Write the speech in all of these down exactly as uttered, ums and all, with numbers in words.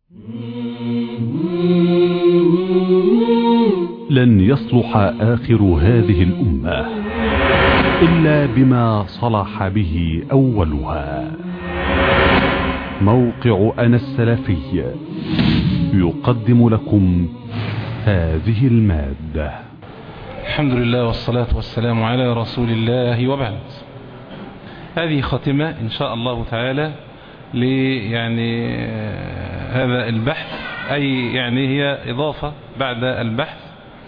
لن يصلح آخر هذه الأمة إلا بما صلح به أولها. موقع أنا السلفي يقدم لكم هذه المادة. الحمد لله والصلاة والسلام على رسول الله، وبعد. هذه خاتمة إن شاء الله تعالى ل يعني هذا البحث، أي يعني هي إضافة بعد البحث،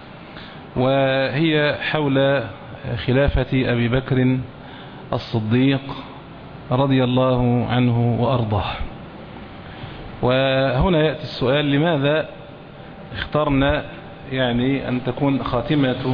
وهي حول خلافة أبي بكر الصديق رضي الله عنه وأرضاه. وهنا يأتي السؤال: لماذا اخترنا يعني أن تكون خاتمة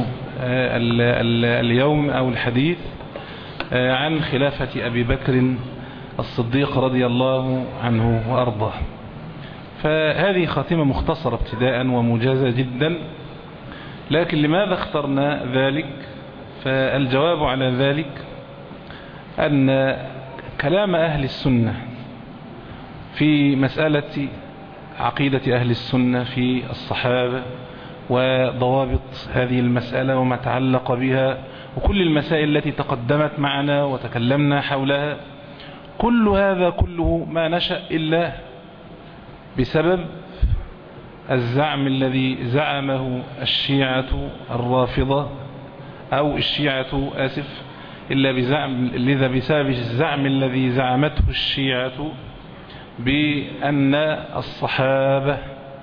اليوم أو الحديث عن خلافة أبي بكر الصديق رضي الله عنه وأرضاه؟ فهذه خاتمة مختصرة ابتداء وموجزة جدا، لكن لماذا اخترنا ذلك؟ فالجواب على ذلك أن كلام أهل السنة في مسألة عقيدة أهل السنة في الصحابة وضوابط هذه المسألة وما تعلق بها وكل المسائل التي تقدمت معنا وتكلمنا حولها، كل هذا كله ما نشأ إلا بسبب الزعم الذي زعمه الشيعة الرافضة، أو الشيعة آسف إلا بزعم لذا بسبب الزعم الذي زعمته الشيعة بأن الصحابة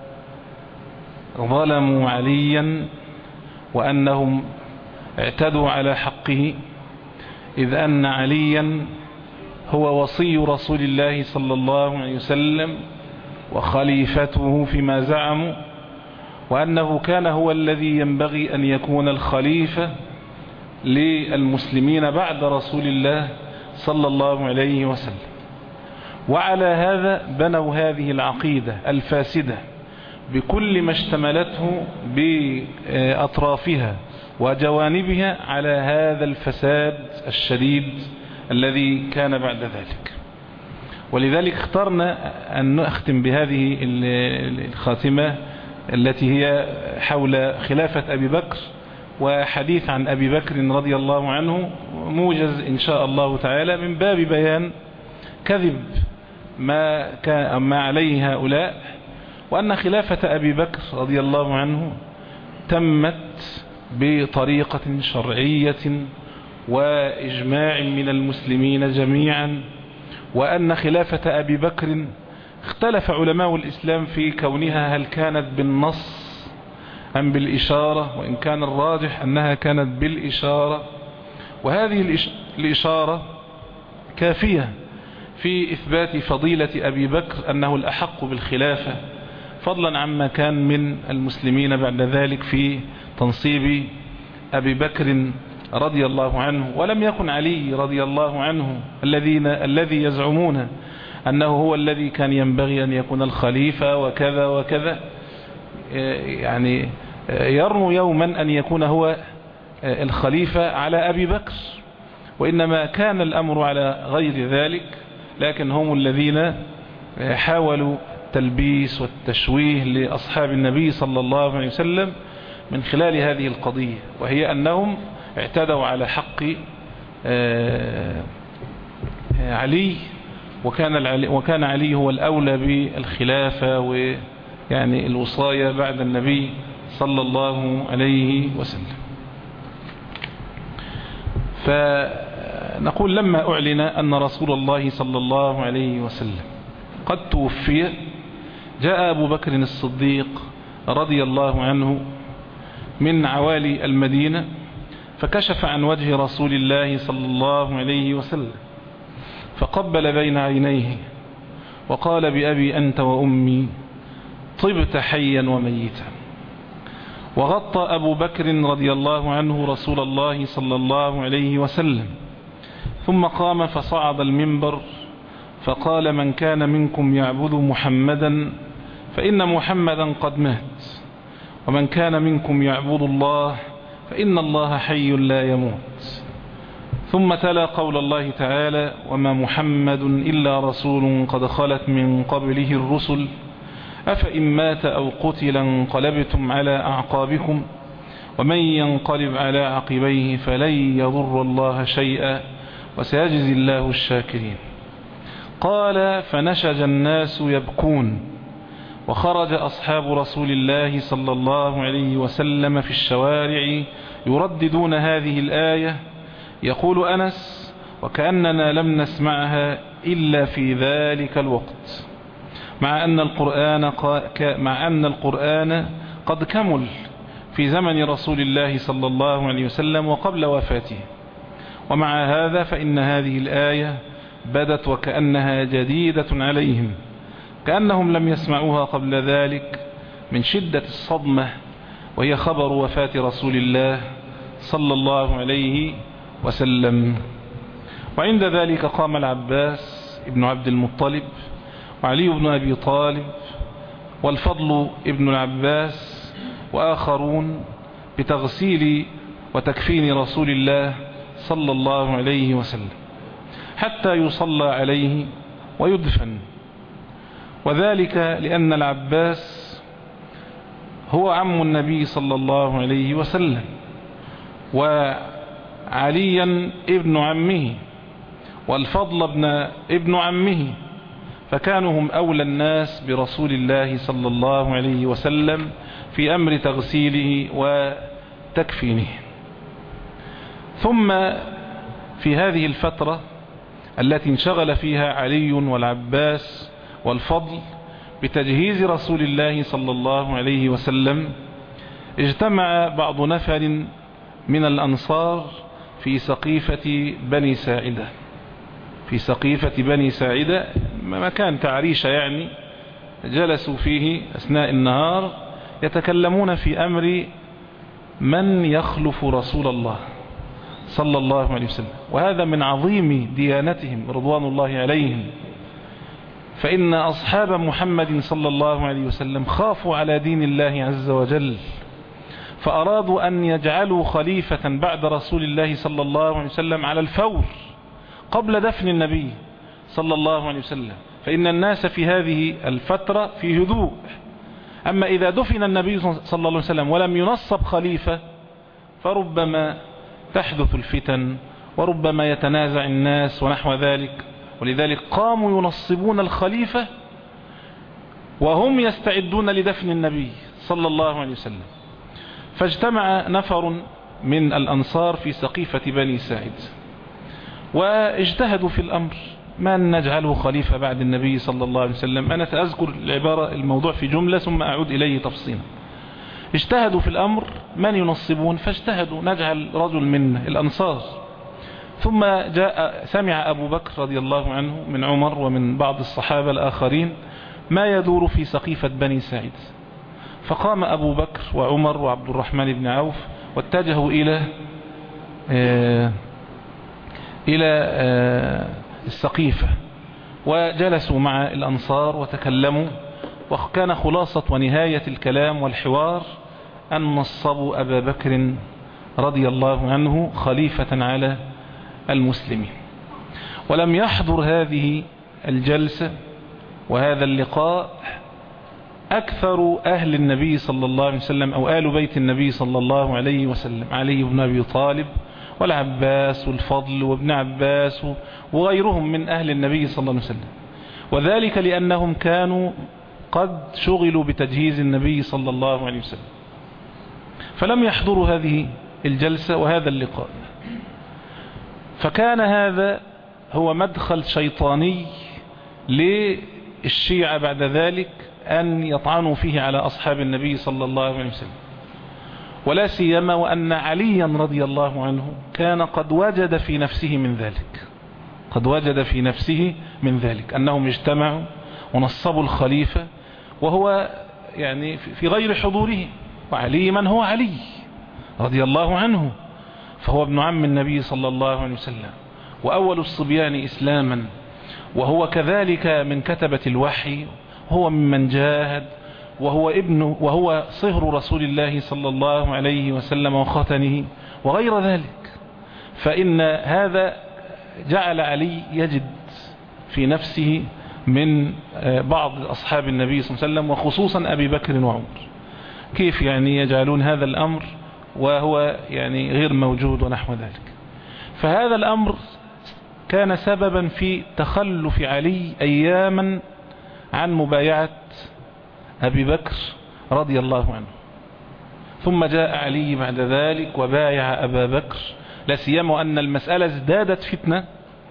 ظلموا عليا وأنهم اعتدوا على حقه، إذ أن عليا هو وصي رسول الله صلى الله عليه وسلم وخليفته فيما زعموا، وأنه كان هو الذي ينبغي أن يكون الخليفة للمسلمين بعد رسول الله صلى الله عليه وسلم. وعلى هذا بنوا هذه العقيدة الفاسدة بكل ما اشتملته بأطرافها وجوانبها على هذا الفساد الشديد الذي كان بعد ذلك. ولذلك اخترنا أن نختم بهذه الخاتمة التي هي حول خلافة أبي بكر وحديث عن أبي بكر رضي الله عنه، موجز إن شاء الله تعالى من باب بيان كذب ما كان ما عليه هؤلاء، وأن خلافة أبي بكر رضي الله عنه تمت بطريقة شرعية وإجماع من المسلمين جميعا، وأن خلافة أبي بكر اختلف علماء الإسلام في كونها هل كانت بالنص أم بالإشارة، وإن كان الراجح أنها كانت بالإشارة، وهذه الإشارة كافية في إثبات فضيلة أبي بكر أنه الأحق بالخلافة، فضلا عما كان من المسلمين بعد ذلك في تنصيب أبي بكر رضي الله عنه. ولم يكن علي رضي الله عنه الذين الذي يزعمون أنه هو الذي كان ينبغي أن يكون الخليفة وكذا وكذا، يعني يرنو يوما أن يكون هو الخليفة على أبي بكر، وإنما كان الأمر على غير ذلك، لكن هم الذين حاولوا التلبيس والتشويه لأصحاب النبي صلى الله عليه وسلم من خلال هذه القضية، وهي أنهم اعتدوا على حق علي، وكان وكان علي هو الأولى بالخلافة ويعني الوصاية بعد النبي صلى الله عليه وسلم. فنقول: لما أعلن أن رسول الله صلى الله عليه وسلم قد توفي، جاء أبو بكر الصديق رضي الله عنه من عوالي المدينة فكشف عن وجه رسول الله صلى الله عليه وسلم فقبل بين عينيه وقال: بأبي أنت وأمي طبت حيا وميتا. وغطى أبو بكر رضي الله عنه رسول الله صلى الله عليه وسلم، ثم قام فصعد المنبر فقال: من كان منكم يعبد محمدا فإن محمدا قد مات، ومن كان منكم يعبد الله فإن الله حي لا يموت. ثم تلا قول الله تعالى: وما محمد إلا رسول قد خلت من قبله الرسل أفإن مات أو قتل انقلبتم على أعقابكم ومن ينقلب على عقبيه فلن يضر الله شيئا وسيجزي الله الشاكرين. قال فنشج الناس يبكون وخرج أصحاب رسول الله صلى الله عليه وسلم في الشوارع يرددون هذه الآية. يقول أنس وكأننا لم نسمعها إلا في ذلك الوقت، مع أن القرآن مع أن القرآن قد كمل في زمن رسول الله صلى الله عليه وسلم وقبل وفاته، ومع هذا فإن هذه الآية بدت وكأنها جديدة عليهم، كأنهم لم يسمعوها قبل ذلك من شدة الصدمة، وهي خبر وفاة رسول الله صلى الله عليه وسلم. وعند ذلك قام العباس ابن عبد المطلب وعلي بن أبي طالب والفضل ابن العباس وآخرون بتغسيل وتكفين رسول الله صلى الله عليه وسلم حتى يصلى عليه ويدفن، وذلك لأن العباس هو عم النبي صلى الله عليه وسلم وعليا ابن عمه والفضل ابن, ابن عمه، فكانوا هم أولى الناس برسول الله صلى الله عليه وسلم في أمر تغسيله وتكفينه. ثم في هذه الفترة التي انشغل فيها علي والعباس والفضل بتجهيز رسول الله صلى الله عليه وسلم، اجتمع بعض نفر من الأنصار في سقيفة بني ساعدة في سقيفة بني ساعدة مكان تعريشة يعني، جلسوا فيه أثناء النهار يتكلمون في أمر من يخلف رسول الله صلى الله عليه وسلم، وهذا من عظيم ديانتهم رضوان الله عليهم، فإن أصحاب محمد صلى الله عليه وسلم خافوا على دين الله عز وجل، فأرادوا أن يجعلوا خليفة بعد رسول الله صلى الله عليه وسلم على الفور قبل دفن النبي صلى الله عليه وسلم، فإن الناس في هذه الفترة في هدوء. أما إذا دفن النبي صلى الله عليه وسلم ولم ينصب خليفة فربما تحدث الفتن وربما يتنازع الناس ونحو ذلك، ولذلك قاموا ينصبون الخليفة وهم يستعدون لدفن النبي صلى الله عليه وسلم. فاجتمع نفر من الأنصار في سقيفة بني ساعد واجتهدوا في الأمر، من نجعله خليفة بعد النبي صلى الله عليه وسلم. أنا سأذكر العبارة الموضوع في جملة ثم أعود إليه تفصيلا. اجتهدوا في الأمر من ينصبون، فاجتهدوا نجعل رجل من الأنصار. ثم جاء سمع أبو بكر رضي الله عنه من عمر ومن بعض الصحابة الآخرين ما يدور في سقيفة بني ساعد، فقام أبو بكر وعمر وعبد الرحمن بن عوف واتجهوا إلى آه إلى آه السقيفة وجلسوا مع الأنصار وتكلموا، وكان خلاصة ونهاية الكلام والحوار أن نصبوا أبا بكر رضي الله عنه خليفة على المسلمين. ولم يحضر هذه الجلسة وهذا اللقاء أكثر أهل النبي صلى الله عليه وسلم أو آل بيت النبي صلى الله عليه وسلم، علي بن أبي طالب والعباس والفضل وابن عباس وغيرهم من أهل النبي صلى الله عليه وسلم، وذلك لأنهم كانوا قد شغلوا بتجهيز النبي صلى الله عليه وسلم، فلم يحضروا هذه الجلسة وهذا اللقاء. فكان هذا هو مدخل شيطاني للشيعة بعد ذلك أن يطعنوا فيه على أصحاب النبي صلى الله عليه وسلم، ولا سيما وأن عليا رضي الله عنه كان قد وجد في نفسه من ذلك قد وجد في نفسه من ذلك أنهم اجتمعوا ونصبوا الخليفة وهو يعني في غير حضوره، وعلي من هو علي رضي الله عنه، فهو ابن عم النبي صلى الله عليه وسلم وأول الصبيان إسلاما، وهو كذلك من كتبة الوحي، هو ممن جاهد، وهو ابن وهو صهر رسول الله صلى الله عليه وسلم وختنه وغير ذلك. فإن هذا جعل علي يجد في نفسه من بعض أصحاب النبي صلى الله عليه وسلم وخصوصا أبي بكر وعمر. كيف يعني يجعلون هذا الأمر وهو يعني غير موجود ونحو ذلك؟ فهذا الأمر كان سببا في تخلف علي أياما عن مبايعة أبي بكر رضي الله عنه، ثم جاء علي بعد ذلك وبايع أبا بكر، لا سيما أن المسألة ازدادت فتنة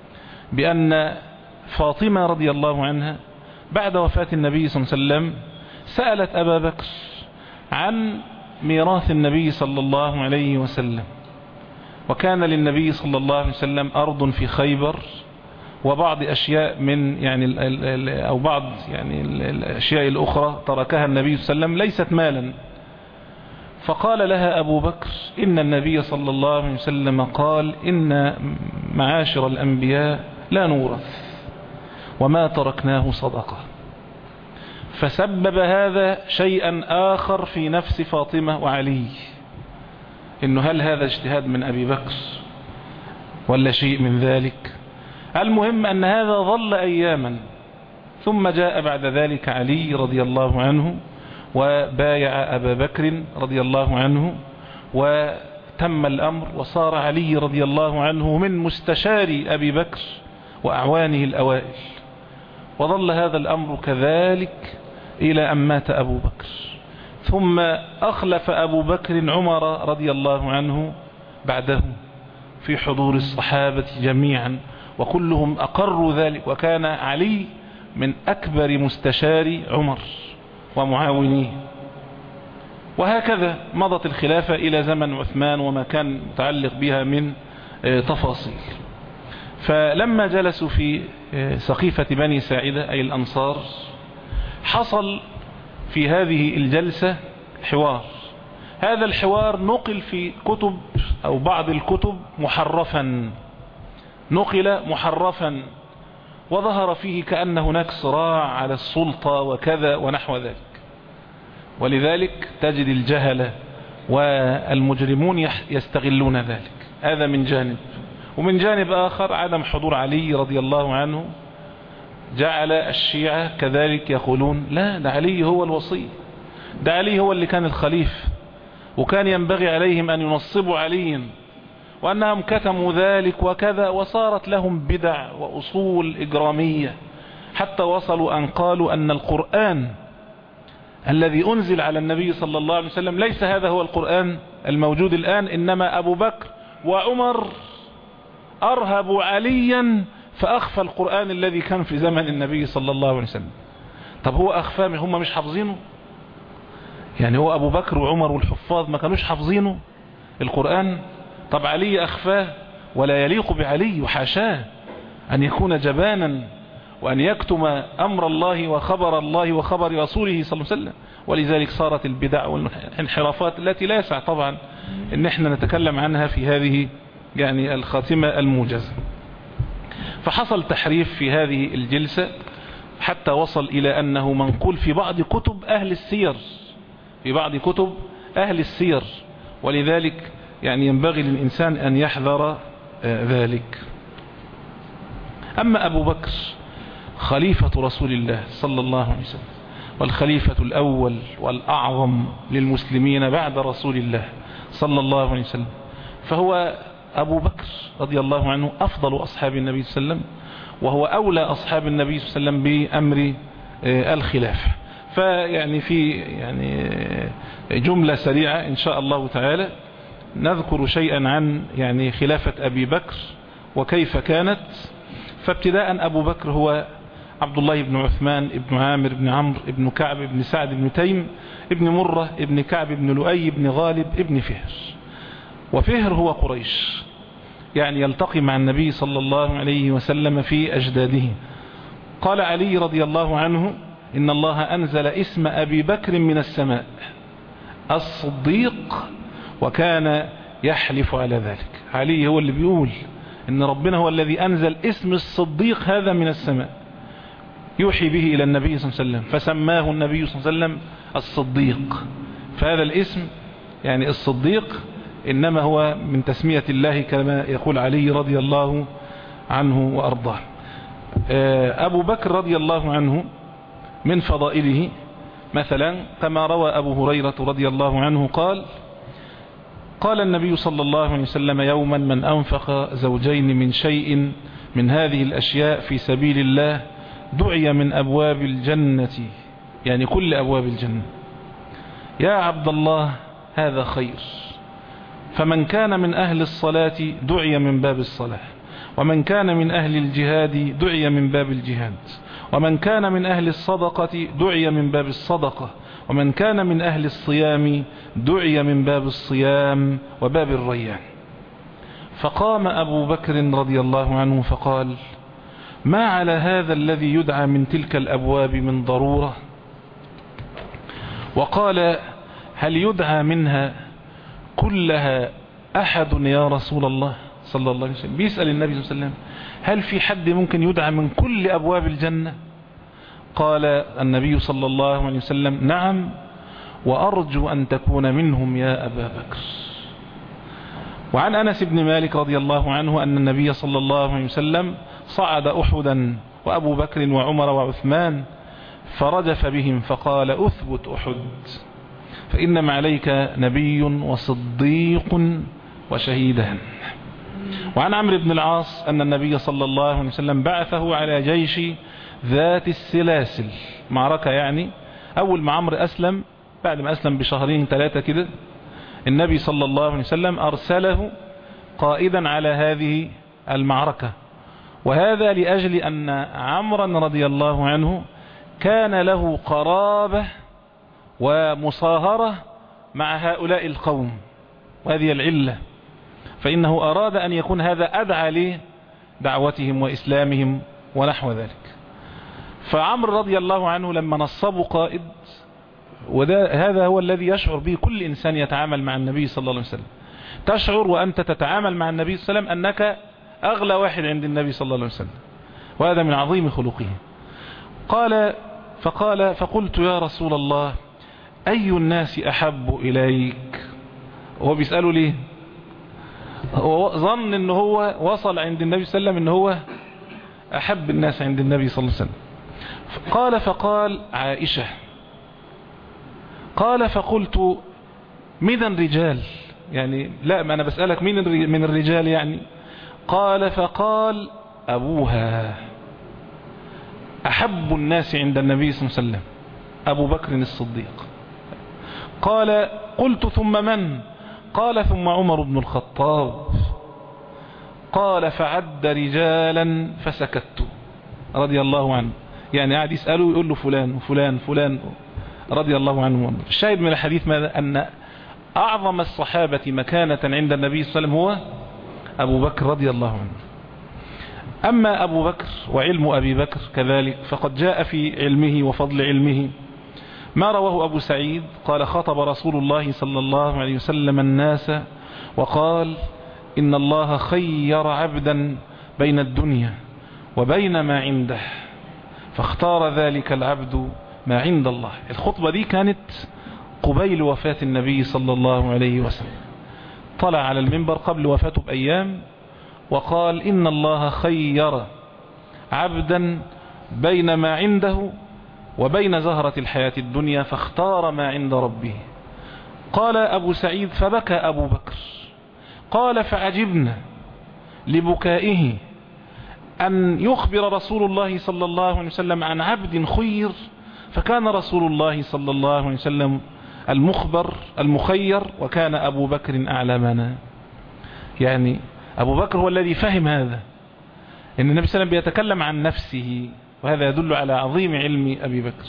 بأن فاطمة رضي الله عنها بعد وفاة النبي صلى الله عليه وسلم سألت أبا بكر عن ميراث النبي صلى الله عليه وسلم، وكان للنبي صلى الله عليه وسلم أرض في خيبر وبعض أشياء من يعني أو بعض يعني الأشياء الأخرى تركها النبي صلى الله عليه وسلم ليست مالا. فقال لها أبو بكر إن النبي صلى الله عليه وسلم قال إن معاشر الأنبياء لا نورث وما تركناه صدقة. فسبب هذا شيئا آخر في نفس فاطمة وعلي، إنه هل هذا اجتهاد من أبي بكر ولا شيء من ذلك؟ المهم أن هذا ظل أياما، ثم جاء بعد ذلك علي رضي الله عنه وبايع أبا بكر رضي الله عنه، وتم الأمر وصار علي رضي الله عنه من مستشاري أبي بكر وأعوانه الأوائل، وظل هذا الأمر كذلك إلى أن مات أبو بكر. ثم أخلف أبو بكر عمر رضي الله عنه بعده في حضور الصحابة جميعا، وكلهم أقروا ذلك، وكان علي من أكبر مستشاري عمر ومعاونيه. وهكذا مضت الخلافة إلى زمن عثمان وما كان متعلق بها من تفاصيل. فلما جلسوا في سقيفة بني ساعدة أي الأنصار، حصل في هذه الجلسة حوار. هذا الحوار نقل في كتب أو بعض الكتب محرفا، نقل محرفا، وظهر فيه كأن هناك صراع على السلطة وكذا ونحو ذلك. ولذلك تجد الجهلة والمجرمون يستغلون ذلك. هذا من جانب. ومن جانب آخر عدم حضور علي رضي الله عنه جعل الشيعة كذلك يقولون لا، ده علي هو الوصي، ده علي هو اللي كان الخليفة، وكان ينبغي عليهم أن ينصبوا عليا، وأنهم كتموا ذلك وكذا، وصارت لهم بدع وأصول إجرامية، حتى وصلوا أن قالوا أن القرآن الذي أنزل على النبي صلى الله عليه وسلم ليس هذا هو القرآن الموجود الآن، إنما أبو بكر وعمر أرهبوا عليا فأخفى القرآن الذي كان في زمن النبي صلى الله عليه وسلم. طب هو أخفاه، هم مش حافظينه؟ يعني هو أبو بكر وعمر والحفاظ ما كانوش حافظينه القرآن؟ طب علي أخفاه، ولا يليق بعلي وحاشاه أن يكون جبانا وأن يكتم أمر الله وخبر الله وخبر رسوله صلى الله عليه وسلم. ولذلك صارت البدع والانحرافات التي لا يسع طبعا ان احنا نتكلم عنها في هذه يعني الخاتمة الموجزة. فحصل تحريف في هذه الجلسة حتى وصل إلى أنه منقول في بعض كتب أهل السير، في بعض كتب أهل السير. ولذلك يعني ينبغي للإنسان أن يحذر ذلك. أما أبو بكر خليفة رسول الله صلى الله عليه وسلم، والخليفة الأول والأعظم للمسلمين بعد رسول الله صلى الله عليه وسلم، فهو أبو بكر رضي الله عنه أفضل أصحاب النبي صلى الله عليه وسلم، وهو أولى أصحاب النبي صلى الله عليه وسلم بأمر الخلافة. فيعني في يعني جملة سريعة إن شاء الله تعالى نذكر شيئا عن يعني خلافة أبي بكر وكيف كانت. فابتداء أبو بكر هو عبد الله بن عثمان بن عامر بن عمرو بن كعب بن سعد بن تيم بن مرة بن كعب بن لؤي بن غالب بن فهر. وفهر هو قريش، يعني يلتقي مع النبي صلى الله عليه وسلم في أجداده. قال علي رضي الله عنه إن الله أنزل اسم أبي بكر من السماء الصديق، وكان يحلف على ذلك. علي هو اللي بيقول إن ربنا هو الذي أنزل اسم الصديق هذا من السماء، يوحي به إلى النبي صلى الله عليه وسلم، فسماه النبي صلى الله عليه وسلم الصديق. فهذا الاسم يعني الصديق إنما هو من تسمية الله كما يقول علي رضي الله عنه وأرضاه. أبو بكر رضي الله عنه من فضائله مثلا كما روى أبو هريرة رضي الله عنه قال قال النبي صلى الله عليه وسلم يوما من أنفق زوجين من شيء من هذه الأشياء في سبيل الله دعي من أبواب الجنة، يعني كل أبواب الجنة. يا عبد الله هذا خير. فمن كان من أهل الصلاة دعي من باب الصلاة، ومن كان من أهل الجهاد دعي من باب الجهاد، ومن كان من أهل الصدقة دعي من باب الصدقة، ومن كان من أهل الصيام دعي من باب الصيام وباب الريان. فقام أبو بكر رضي الله عنه فقال ما على هذا الذي يدعى من تلك الأبواب من ضرورة؟ وقال هل يدعى منها كلها أحد يا رسول الله صلى الله عليه وسلم؟ بيسأل النبي صلى الله عليه وسلم هل في حد ممكن يدعى من كل أبواب الجنة؟ قال النبي صلى الله عليه وسلم نعم، وأرجو أن تكون منهم يا أبا بكر. وعن أنس بن مالك رضي الله عنه أن النبي صلى الله عليه وسلم صعد أحدا وأبو بكر وعمر وعثمان فرجف بهم فقال أثبت أحد فإنما عليك نبي وصديق وشهيدان. وعن عمرو بن العاص أن النبي صلى الله عليه وسلم بعثه على جيش ذات السلاسل، معركة يعني. أول ما عمرو أسلم بعد ما أسلم بشهرين ثلاثة كده النبي صلى الله عليه وسلم أرسله قائدا على هذه المعركة، وهذا لأجل أن عمرا رضي الله عنه كان له قرابة ومصاهرة مع هؤلاء القوم، وهذه العلة، فإنه أراد أن يكون هذا أدعى لدعوتهم وإسلامهم ونحو ذلك. فعمر رضي الله عنه لما نصبه قائد، وهذا هو الذي يشعر به كل إنسان يتعامل مع النبي صلى الله عليه وسلم، تشعر وأنت تتعامل مع النبي صلى الله عليه وسلم أنك أغلى واحد عند النبي صلى الله عليه وسلم، وهذا من عظيم خلقه. قال فقال فقلت يا رسول الله أي الناس أحب إليك؟ هو بيسأله ليه؟ هو ظن أنه هو وصل عند النبي صلى الله عليه وسلم أنه هو أحب الناس عند النبي صلى الله عليه وسلم. قال فقال عائشة. قال فقلت من الرجال؟ يعني لا، ما أنا بسألك مين من الرجال يعني؟ قال فقال أبوها. أحب الناس عند النبي صلى الله عليه وسلم أبو بكر الصديق. قال قلت ثم من؟ قال ثم عمر بن الخطاب. قال فعد رجالا فسكت رضي الله عنه، يعني قاعد يسأله ويقول له فلان وفلان فلان رضي الله عنه. الشاهد من الحديث ماذا؟ أن أعظم الصحابة مكانة عند النبي صلى الله عليه وسلم هو أبو بكر رضي الله عنه. أما أبو بكر وعلم أبي بكر كذلك فقد جاء في علمه وفضل علمه ما رواه أبو سعيد قال خطب رسول الله صلى الله عليه وسلم الناس وقال إن الله خير عبدا بين الدنيا وبين ما عنده فاختار ذلك العبد ما عند الله. الخطبة دي كانت قبيل وفاة النبي صلى الله عليه وسلم، طلع على المنبر قبل وفاته بأيام وقال إن الله خير عبدا بين ما عنده وبين زهرة الحياة الدنيا فاختار ما عند ربه. قال أبو سعيد فبكى أبو بكر. قال فعجبنا لبكائه أن يخبر رسول الله صلى الله عليه وسلم عن عبد خير، فكان رسول الله صلى الله عليه وسلم المخبر المخير وكان أبو بكر أعلمنا. يعني أبو بكر هو الذي فهم هذا، إن النبي صلى الله عليه وسلم بيتكلم عن نفسه، وهذا يدل على عظيم علم أبي بكر.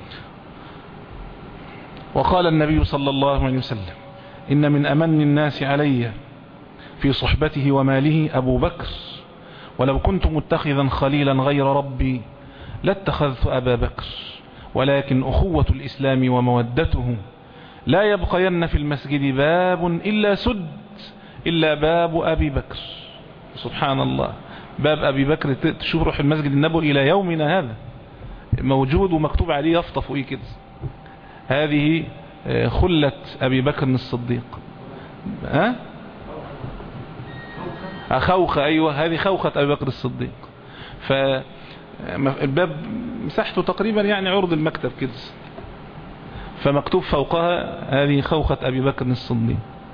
وقال النبي صلى الله عليه وسلم إن من أمن الناس علي في صحبته وماله أبو بكر، ولو كنت متخذا خليلا غير ربي لاتخذت أبا بكر، ولكن أخوة الإسلام ومودته لا يبقين في المسجد باب إلا سد إلا باب أبي بكر. سبحان الله، باب أبي بكر تشوف روح المسجد النبوي إلى يومنا هذا موجود ومكتوب عليه يفطف إيه كده. هذه خلة أبي بكر الصديق. ها أه؟ خوخة، أيوة هذه خوخة أبي بكر الصديق. الباب مساحته تقريبا يعني عرض المكتب كده، فمكتوب فوقها هذه خوخة أبي بكر الصديق.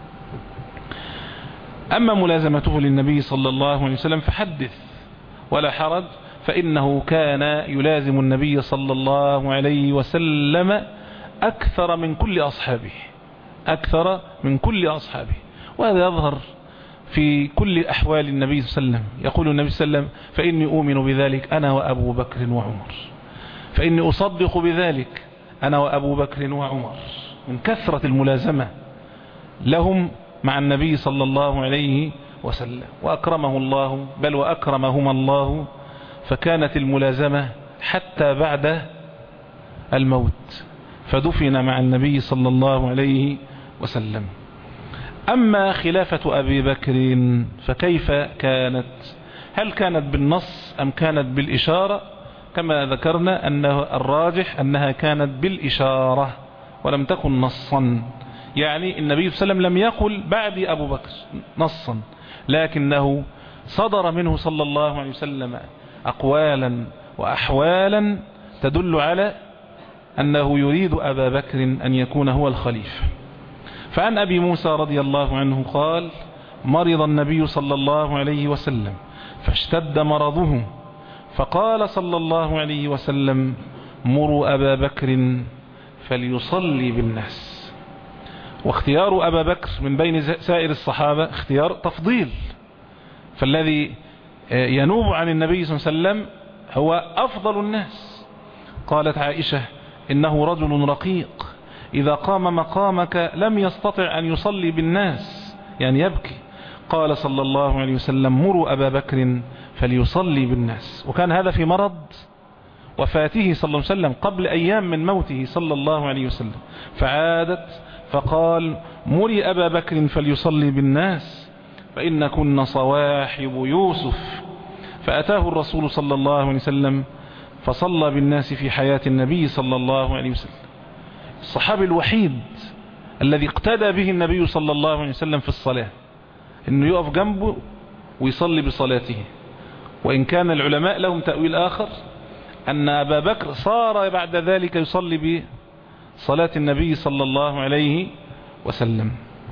أما ملازمته للنبي صلى الله عليه وسلم فحدث ولا حرج، فإنه كان يلازم النبي صلى الله عليه وسلم أكثر من كل أصحابه، أكثر من كل أصحابه. وهذا يظهر في كل أحوال النبي صلى الله عليه وسلم. يقول النبي صلى الله عليه وسلم: فإني أؤمن بذلك أنا وأبو بكر وعمر، فإني أصدق بذلك أنا وأبو بكر وعمر، من كثرة الملازمة لهم مع النبي صلى الله عليه وسلم. وأكرمه الله، بل وأكرمهما الله، فكانت الملازمة حتى بعد الموت، فدفن مع النبي صلى الله عليه وسلم. أما خلافة أبي بكر فكيف كانت؟ هل كانت بالنص أم كانت بالإشارة؟ كما ذكرنا أنه الراجح أنها كانت بالإشارة ولم تكن نصا، يعني النبي صلى الله عليه وسلم لم يقل بعد أبو بكر نصا، لكنه صدر منه صلى الله عليه وسلم أقوالا وأحوالا تدل على أنه يريد أبا بكر أن يكون هو الخليفة. فعن أبي موسى رضي الله عنه قال: مرض النبي صلى الله عليه وسلم فاشتد مرضه، فقال صلى الله عليه وسلم: مروا أبا بكر فليصلي بالناس. واختيار أبا بكر من بين سائر الصحابة اختيار تفضيل، فالذي ينوب عن النبي صلى الله عليه وسلم هو أفضل الناس. قالت عائشة: إنه رجل رقيق إذا قام مقامك لم يستطع أن يصلي بالناس، يعني يبكي. قال صلى الله عليه وسلم: مروا أبا بكر فليصلي بالناس. وكان هذا في مرض وفاته صلى الله عليه وسلم قبل أيام من موته صلى الله عليه وسلم، فعادت فقال: مري أبا بكر فليصلي بالناس فإن كن صواحب يوسف. فأتاه الرسول صلى الله عليه وسلم فصلى بالناس في حياة النبي صلى الله عليه وسلم. الصحابي الوحيد الذي اقتدى به النبي صلى الله عليه وسلم في الصلاة انه يقف جنبه ويصلي بصلاته. وإن كان العلماء لهم تأويل آخر أن أبا بكر صار بعد ذلك يصلي بصلاة النبي صلى الله عليه وسلم.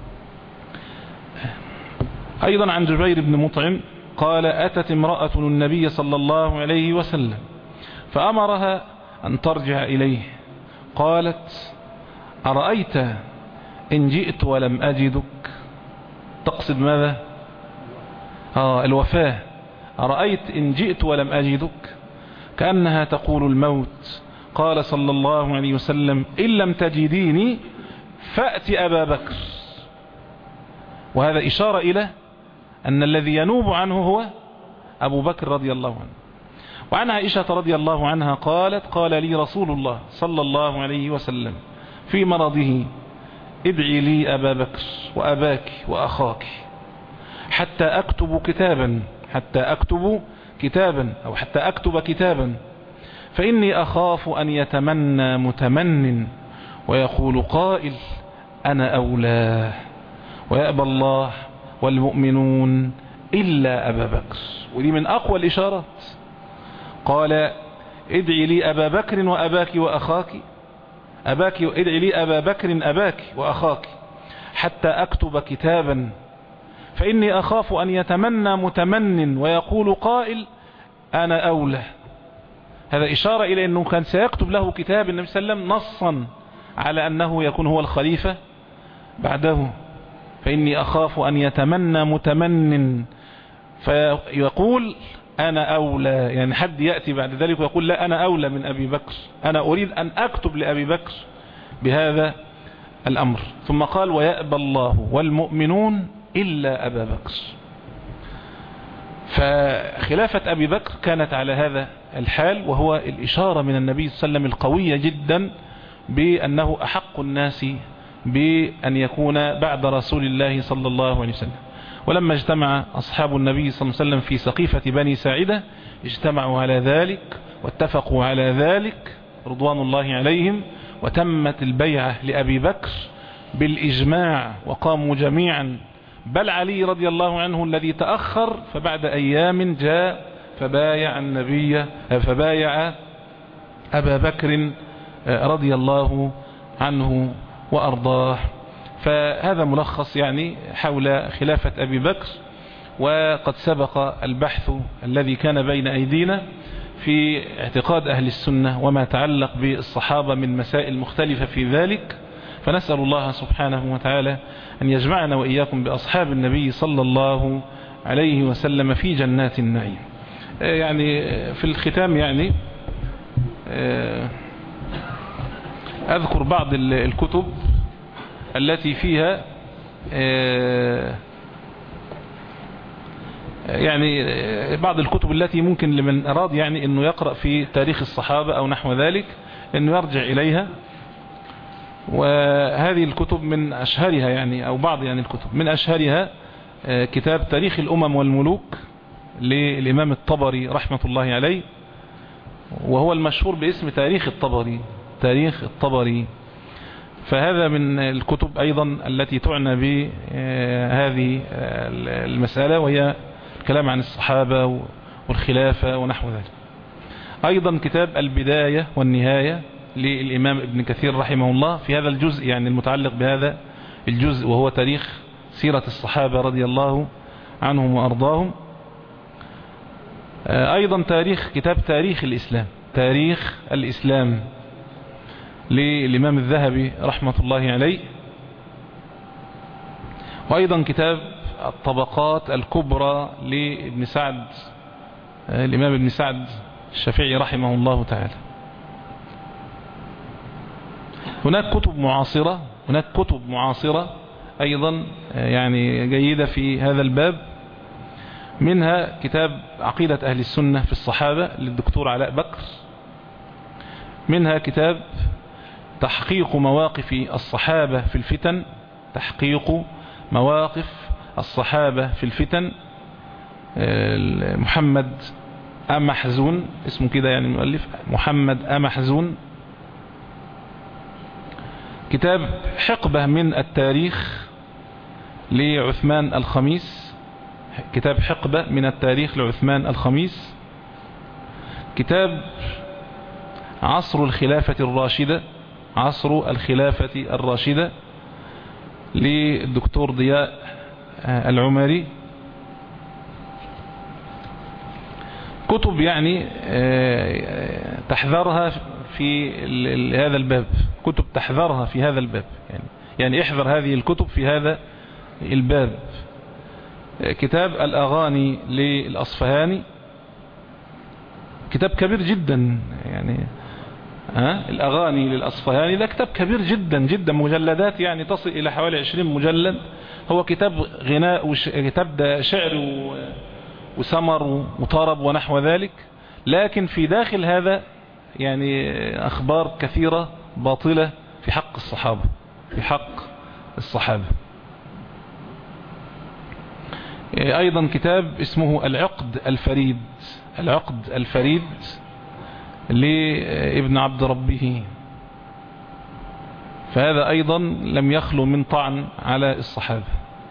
أيضا عن جبير بن مطعم قال: أتت امرأة النبي صلى الله عليه وسلم فأمرها أن ترجع إليه، قالت: أرأيت إن جئت ولم أجدك؟ تقصد ماذا؟ آه الوفاة. أرأيت إن جئت ولم أجدك، كأنها تقول الموت. قال صلى الله عليه وسلم: إن لم تجديني فأت أبا بكر. وهذا إشارة إلى أن الذي ينوب عنه هو أبو بكر رضي الله عنه. وعن عائشة رضي الله عنها قالت: قال لي رسول الله صلى الله عليه وسلم في مرضه: ادعي لي أبا بكر وأباك وأخاك حتى أكتب كتابا حتى أكتب كتابا أو حتى أكتب كتابا، فإني أخاف أن يتمنى متمن ويقول قائل: أنا أولى، ويأبى الله والمؤمنون إلا أبا بكر. ودي من أقوى الإشارات. قال: ادعي لي أبا بكر وأباك وأخاك أباك ادعي لي أبا بكر أباك وأخاك حتى أكتب كتابا، فإني أخاف أن يتمنى متمن ويقول قائل: أنا أولى. هذا إشارة إلى أنه كان سيكتب له كتاب النبي صلى الله عليه وسلم نصا على أنه يكون هو الخليفة بعده. فإني أخاف أن يتمنى متمن فيقول: أنا أولى، يعني حد يأتي بعد ذلك ويقول: لا، أنا أولى من أبي بكر، أنا أريد أن أكتب لأبي بكر بهذا الأمر. ثم قال: ويأبى الله والمؤمنون إلا أبا بكر. فخلافة أبي بكر كانت على هذا الحال، وهو الإشارة من النبي صلى الله عليه وسلم القوية جدا بأنه أحق الناس بأن يكون بعد رسول الله صلى الله عليه وسلم. ولما اجتمع أصحاب النبي صلى الله عليه وسلم في سقيفة بني ساعدة اجتمعوا على ذلك واتفقوا على ذلك رضوان الله عليهم، وتمت البيعة لأبي بكر بالإجماع وقاموا جميعا، بل علي رضي الله عنه الذي تأخر فبعد أيام جاء فبايع النبي فبايع أبا بكر رضي الله عنه وأرضاه. فهذا ملخص يعني حول خلافة أبي بكر. وقد سبق البحث الذي كان بين أيدينا في اعتقاد أهل السنة وما تعلق بالصحابة من مسائل مختلفة في ذلك. فنسأل الله سبحانه وتعالى أن يجمعنا وإياكم بأصحاب النبي صلى الله عليه وسلم في جنات النعيم. يعني في الختام يعني أذكر بعض الكتب التي فيها يعني بعض الكتب التي ممكن لمن أراد يعني أنه يقرأ في تاريخ الصحابة أو نحو ذلك أنه يرجع إليها. وهذه الكتب من أشهرها يعني أو بعض يعني الكتب من أشهرها كتاب تاريخ الأمم والملوك للإمام الطبري رحمة الله عليه، وهو المشهور باسم تاريخ الطبري تاريخ الطبري. فهذا من الكتب أيضا التي تعنى بهذه المسألة، وهي الكلام عن الصحابة والخلافة ونحو ذلك. أيضا كتاب البداية والنهاية للإمام ابن كثير رحمه الله في هذا الجزء يعني المتعلق بهذا الجزء، وهو تاريخ سيرة الصحابة رضي الله عنهم وأرضاهم. أيضا تاريخ كتاب تاريخ الإسلام تاريخ الإسلام للإمام الذهبي رحمة الله عليه. وأيضا كتاب الطبقات الكبرى لابن سعد الإمام ابن سعد الشافعي رحمه الله تعالى. هناك كتب معاصرة هناك كتب معاصرة أيضا يعني جيدة في هذا الباب، منها كتاب عقيدة أهل السنة في الصحابة للدكتور علاء بكر، منها كتاب تحقيق مواقف الصحابة في الفتن تحقيق مواقف الصحابة في الفتن محمد أمحزون اسمه كده يعني المؤلف محمد أمحزون. كتاب حقبة من التاريخ لعثمان الخميس كتاب حقبة من التاريخ لعثمان الخميس. كتاب عصر الخلافة الراشدة عصر الخلافة الراشدة للدكتور ضياء العمري. كتب يعني تحذرها في هذا الباب كتب تحذرها في هذا الباب يعني يعني احذر هذه الكتب في هذا الباب. كتاب الأغاني للأصفهاني كتاب كبير جدا يعني ها الأغاني للأصفهاني ده كتاب كبير جدا جدا مجلدات يعني تصل إلى حوالي عشرين مجلد. هو كتاب غناء وش... كتاب ده شعر و... وسمر وطرب ونحو ذلك، لكن في داخل هذا يعني أخبار كثيرة باطلة في حق الصحابة في حق الصحابة. أيضا كتاب اسمه العقد الفريد العقد الفريد لابن عبد ربه، فهذا أيضا لم يخلو من طعن على الصحابة.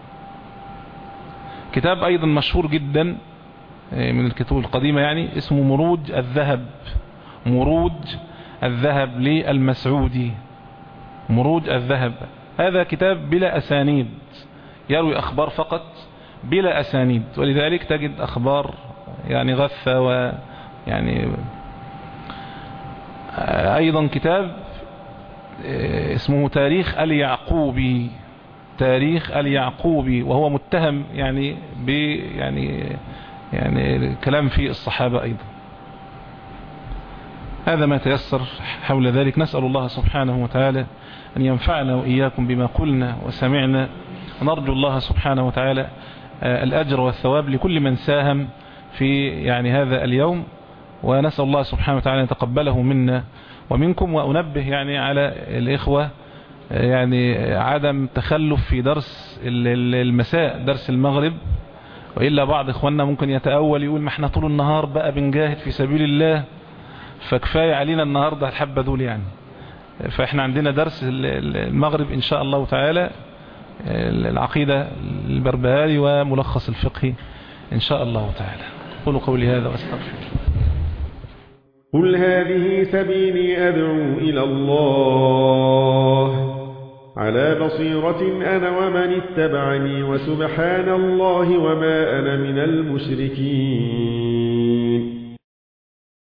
كتاب أيضا مشهور جدا من الكتب القديمة يعني اسمه مروج الذهب مروج الذهب للمسعودي مروج الذهب. هذا كتاب بلا أسانيد يروي أخبار فقط بلا أسانيد، ولذلك تجد أخبار يعني غثة ويعني. أيضا كتاب اسمه تاريخ اليعقوبي تاريخ اليعقوبي وهو متهم يعني ب يعني يعني كلام في الصحابة أيضا. هذا ما تيسر حول ذلك. نسأل الله سبحانه وتعالى أن ينفعنا وإياكم بما قلنا وسمعنا، ونرجو الله سبحانه وتعالى الأجر والثواب لكل من ساهم في يعني هذا اليوم، ونسأل الله سبحانه وتعالى أن يتقبله منا ومنكم. وأنبه يعني على الإخوة يعني عدم تخلف في درس المساء درس المغرب، وإلا بعض إخواننا ممكن يتأول يقول ما احنا طول النهار بقى بنجاهد في سبيل الله فكفاية علينا النهاردة الحبة دول يعني. فإحنا عندنا درس المغرب إن شاء الله تعالى العقيدة البربهاري وملخص الفقه إن شاء الله تعالى. أقول قولي هذا وأستغفر. قل هذه سبيلي أدعو إلى الله على بصيرة أنا ومن اتبعني وسبحان الله وما أنا من المشركين.